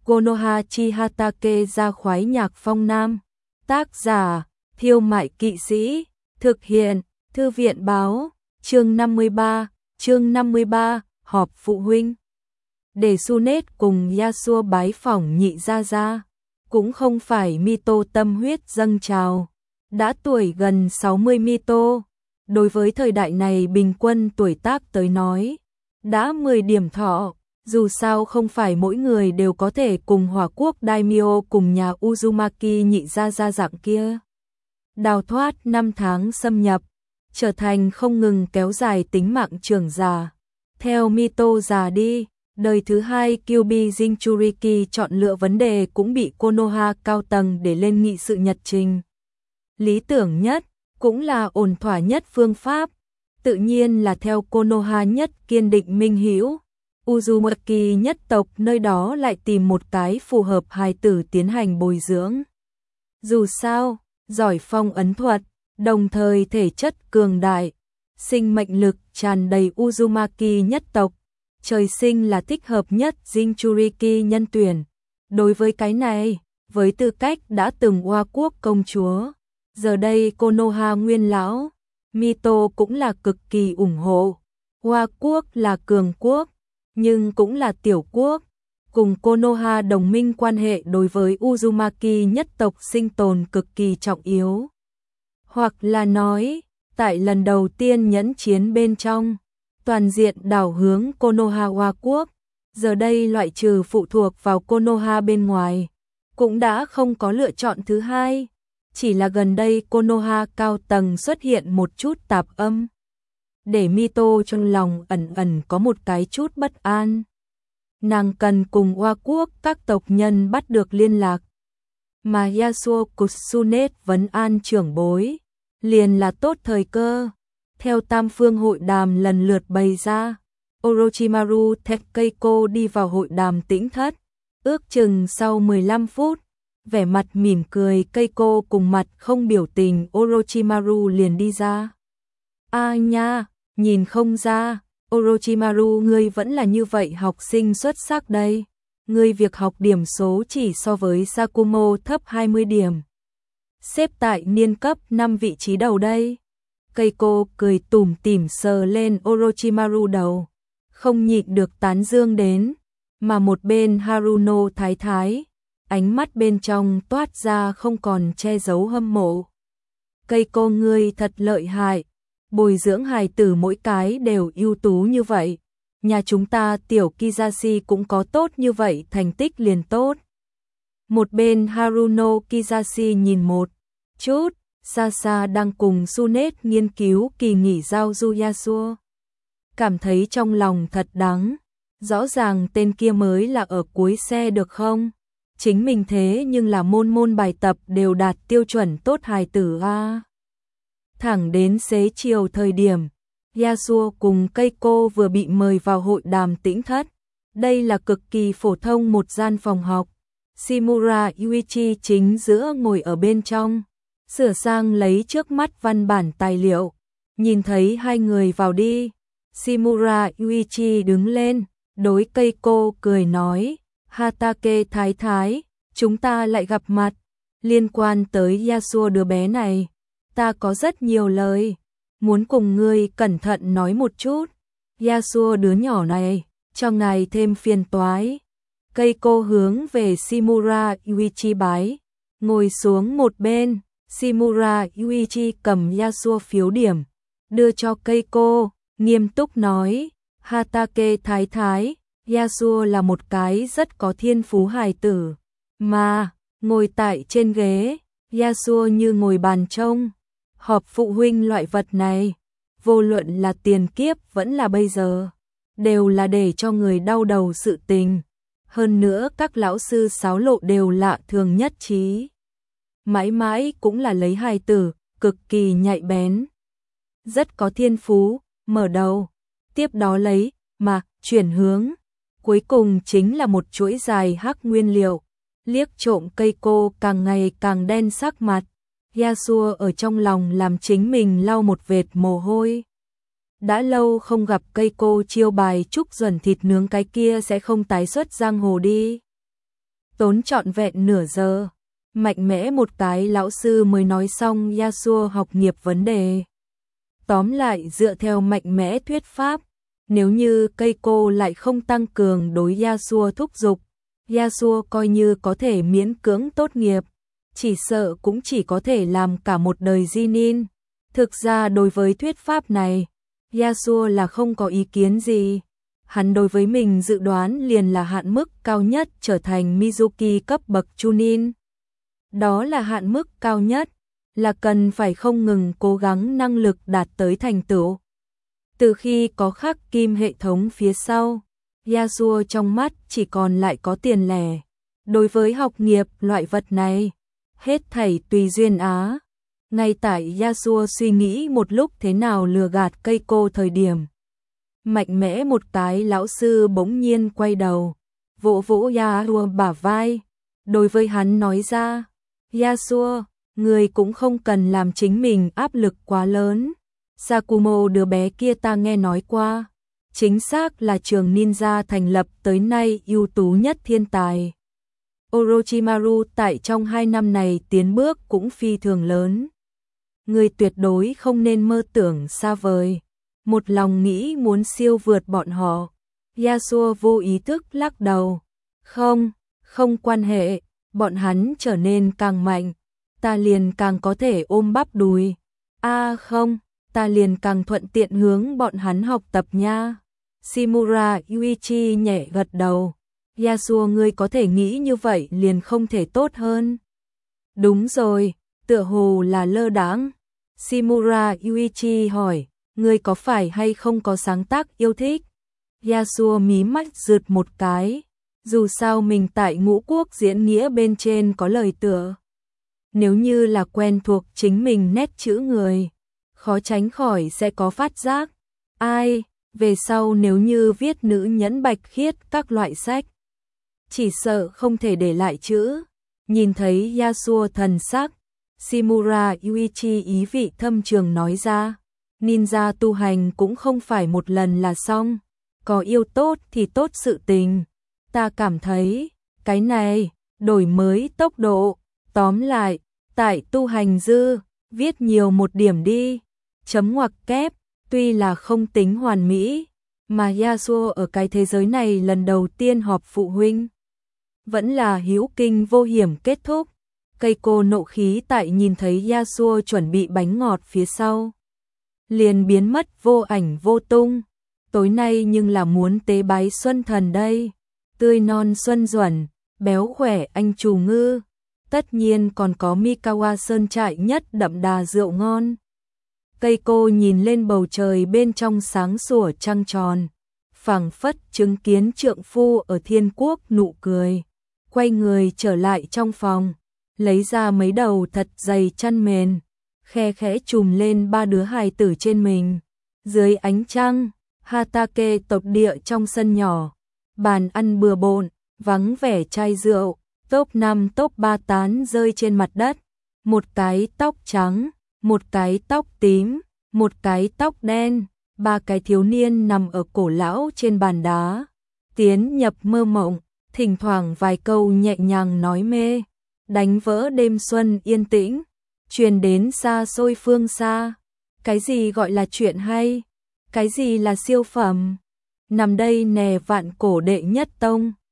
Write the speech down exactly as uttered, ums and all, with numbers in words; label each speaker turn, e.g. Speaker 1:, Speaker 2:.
Speaker 1: Konoha chi Hatake ra khoái nhạc phong nam. Tác giả, Thiêu Mại Kỵ Sĩ. Thực hiện, Thư viện báo. Chương năm mươi ba, chương năm mươi ba, họp phụ huynh. Để Tsunade cùng Yasuo bái phỏng nhị gia gia, cũng không phải Mito tâm huyết dâng trào. Đã tuổi gần sáu mươi Mito, đối với thời đại này bình quân tuổi tác tới nói, đã mười điểm thọ. Dù sao không phải mỗi người đều có thể cùng Hỏa Quốc Daimyo cùng nhà Uzumaki nhị gia gia dạng kia đào thoát năm tháng xâm nhập, trở thành không ngừng kéo dài tính mạng trưởng già. Theo Mito già đi, đời thứ hai Kyuubi Jinchuriki chọn lựa vấn đề cũng bị Konoha cao tầng để lên nghị sự nhật trình. Lý tưởng nhất, cũng là ổn thỏa nhất phương pháp, tự nhiên là theo Konoha nhất kiên định minh hữu. Uzumaki nhất tộc nơi đó lại tìm một cái phù hợp hài tử tiến hành bồi dưỡng. Dù sao, giỏi phong ấn thuật, đồng thời thể chất cường đại, sinh mệnh lực tràn đầy Uzumaki nhất tộc, trời sinh là thích hợp nhất Jinchuriki nhân tuyển. Đối với cái này, với tư cách đã từng Hoa Quốc công chúa, giờ đây Konoha nguyên lão, Mito cũng là cực kỳ ủng hộ. Hoa Quốc là cường quốc, nhưng cũng là tiểu quốc, cùng Konoha đồng minh quan hệ đối với Uzumaki nhất tộc sinh tồn cực kỳ trọng yếu. Hoặc là nói, tại lần đầu tiên nhẫn chiến bên trong, toàn diện đảo hướng Konoha Hoa Quốc, giờ đây loại trừ phụ thuộc vào Konoha bên ngoài, cũng đã không có lựa chọn thứ hai, chỉ là gần đây Konoha cao tầng xuất hiện một chút tạp âm, để Mito trong lòng ẩn ẩn có một cái chút bất an. Nàng cần cùng Hoa Quốc các tộc nhân bắt được liên lạc, mà Yasuo Tsunade vấn an trưởng bối, liền là tốt thời cơ. Theo tam phương hội đàm lần lượt bày ra, Orochimaru theo Keiko đi vào hội đàm tĩnh thất, ước chừng sau mười lăm phút, vẻ mặt mỉm cười Keiko cùng mặt không biểu tình Orochimaru liền đi ra. A nha, nhìn không ra, Orochimaru ngươi vẫn là như vậy học sinh xuất sắc đây. Ngươi việc học điểm số chỉ so với Sakumo thấp hai mươi điểm. Xếp tại niên cấp năm vị trí đầu đây. Keiko cười tủm tỉm sờ lên Orochimaru đầu, không nhịn được tán dương đến, mà một bên Haruno thái thái, ánh mắt bên trong toát ra không còn che giấu hâm mộ. Keiko ngươi thật lợi hại, bồi dưỡng hài tử mỗi cái đều ưu tú như vậy. Nhà chúng ta tiểu Kizashi cũng có tốt như vậy thành tích liền tốt. Một bên Haruno Kizashi nhìn một chút, xa xa đang cùng Tsunade nghiên cứu kỳ nghỉ giao du Yasuo. Cảm thấy trong lòng thật đắng, rõ ràng tên kia mới là ở cuối xe được không? Chính mình thế nhưng là môn môn bài tập đều đạt tiêu chuẩn tốt hài tử a. Thẳng đến xế chiều thời điểm, Yasuo cùng Keiko vừa bị mời vào hội đàm tĩnh thất. Đây là cực kỳ phổ thông một gian phòng học. Shimura Yuichi chính giữa ngồi ở bên trong, sửa sang lấy trước mắt văn bản tài liệu. Nhìn thấy hai người vào đi, Shimura Yuichi đứng lên, đối Keiko cười nói, Hatake thái thái, chúng ta lại gặp mặt. Liên quan tới Yasuo đứa bé này, ta có rất nhiều lời muốn cùng ngươi cẩn thận nói một chút. Yasuo đứa nhỏ này, cho ngài thêm phiền toái. Keiko hướng về Shimura Yuichi bái, ngồi xuống một bên. Shimura Yuichi cầm Yasuo phiếu điểm, đưa cho Keiko, nghiêm túc nói, Hatake thái thái, Yasuo là một cái rất có thiên phú hài tử, mà, ngồi tại trên ghế, Yasuo như ngồi bàn trông. Họp phụ huynh loại vật này, vô luận là tiền kiếp vẫn là bây giờ, đều là để cho người đau đầu sự tình. Hơn nữa các lão sư xáo lộ đều lạ thường nhất trí. Mãi mãi cũng là lấy hài tử, cực kỳ nhạy bén. Rất có thiên phú, mở đầu, tiếp đó lấy, mà, chuyển hướng. Cuối cùng chính là một chuỗi dài hắc nguyên liệu. Liếc trộm Keiko càng ngày càng đen sắc mặt. Yasuo ở trong lòng làm chính mình lau một vệt mồ hôi. Đã lâu không gặp Keiko chiêu bài chúc duẩn thịt nướng cái kia sẽ không tái xuất giang hồ đi. Tốn trọn vẹn nửa giờ, mạnh mẽ một cái lão sư mới nói xong Yasuo học nghiệp vấn đề. Tóm lại dựa theo mạnh mẽ thuyết pháp, nếu như Keiko lại không tăng cường đối Yasuo thúc giục, Yasuo coi như có thể miễn cưỡng tốt nghiệp, chỉ sợ cũng chỉ có thể làm cả một đời Jinin. Thực ra đối với thuyết pháp này, Yasuo là không có ý kiến gì. Hắn đối với mình dự đoán liền là hạn mức cao nhất trở thành Mizuki cấp bậc Chunin. Đó là hạn mức cao nhất, là cần phải không ngừng cố gắng năng lực đạt tới thành tựu. Từ khi có khắc kim hệ thống phía sau, Yasuo trong mắt chỉ còn lại có tiền lẻ. Đối với học nghiệp loại vật này, hết thảy tùy duyên á. Ngay tại Yasuo suy nghĩ một lúc thế nào lừa gạt Keiko thời điểm, mạnh mẽ một cái lão sư bỗng nhiên quay đầu, vỗ vỗ Yasuo bả vai, đối với hắn nói ra, Yasuo, người cũng không cần làm chính mình áp lực quá lớn. Sakumo đứa bé kia ta nghe nói qua, chính xác là trường ninja thành lập tới nay ưu tú nhất thiên tài. Orochimaru tại trong hai năm này tiến bước cũng phi thường lớn. Người tuyệt đối không nên mơ tưởng xa vời, một lòng nghĩ muốn siêu vượt bọn họ. Yasuo vô ý thức lắc đầu. Không, không quan hệ, bọn hắn trở nên càng mạnh, ta liền càng có thể ôm bắp đùi. A à không, ta liền càng thuận tiện hướng bọn hắn học tập nha. Shimura Yuichi nhẹ gật đầu. Yasuo ngươi có thể nghĩ như vậy liền không thể tốt hơn. Đúng rồi, tựa hồ là lơ đãng. Shimura Yuichi hỏi, ngươi có phải hay không có sáng tác yêu thích? Yasuo mí mắt rượt một cái, dù sao mình tại ngũ quốc diễn nghĩa bên trên có lời tựa. Nếu như là quen thuộc chính mình nét chữ người, khó tránh khỏi sẽ có phát giác. Ai, về sau nếu như viết nữ nhẫn bạch khiết các loại sách, chỉ sợ không thể để lại chữ. Nhìn thấy Yasuo thần sắc, Shimura Yuichi ý vị thâm trường nói ra, ninja tu hành cũng không phải một lần là xong, có yêu tốt thì tốt sự tình. Ta cảm thấy, cái này, đổi mới tốc độ, tóm lại, tại tu hành dư, viết nhiều một điểm đi, chấm ngoặc kép, tuy là không tính hoàn mỹ, mà Yasuo ở cái thế giới này lần đầu tiên họp phụ huynh. Vẫn là hữu kinh vô hiểm kết thúc. Keiko nộ khí tại nhìn thấy Yasuo chuẩn bị bánh ngọt phía sau, liền biến mất vô ảnh vô tung. Tối nay nhưng là muốn tế bái Xuân Thần đây. Tươi non xuân duẩn, béo khỏe anh trù ngư. Tất nhiên còn có Mikawa sơn trại nhất đậm đà rượu ngon. Keiko nhìn lên bầu trời bên trong sáng sủa trăng tròn, phảng phất chứng kiến trượng phu ở thiên quốc nụ cười. Quay người trở lại trong phòng, lấy ra mấy đầu thật dày chăn mền, khe khẽ trùm lên ba đứa hài tử trên mình. Dưới ánh trăng, Hatake tộc địa trong sân nhỏ, bàn ăn bừa bộn, vắng vẻ chai rượu, top năm top ba tán rơi trên mặt đất. Một cái tóc trắng, một cái tóc tím, một cái tóc đen, ba cái thiếu niên nằm ở cổ lão trên bàn đá, tiến nhập mơ mộng, thỉnh thoảng vài câu nhẹ nhàng nói mê, đánh vỡ đêm xuân yên tĩnh, truyền đến xa xôi phương xa. Cái gì gọi là chuyện hay? Cái gì là siêu phẩm? Nằm đây nè vạn cổ đệ nhất tông.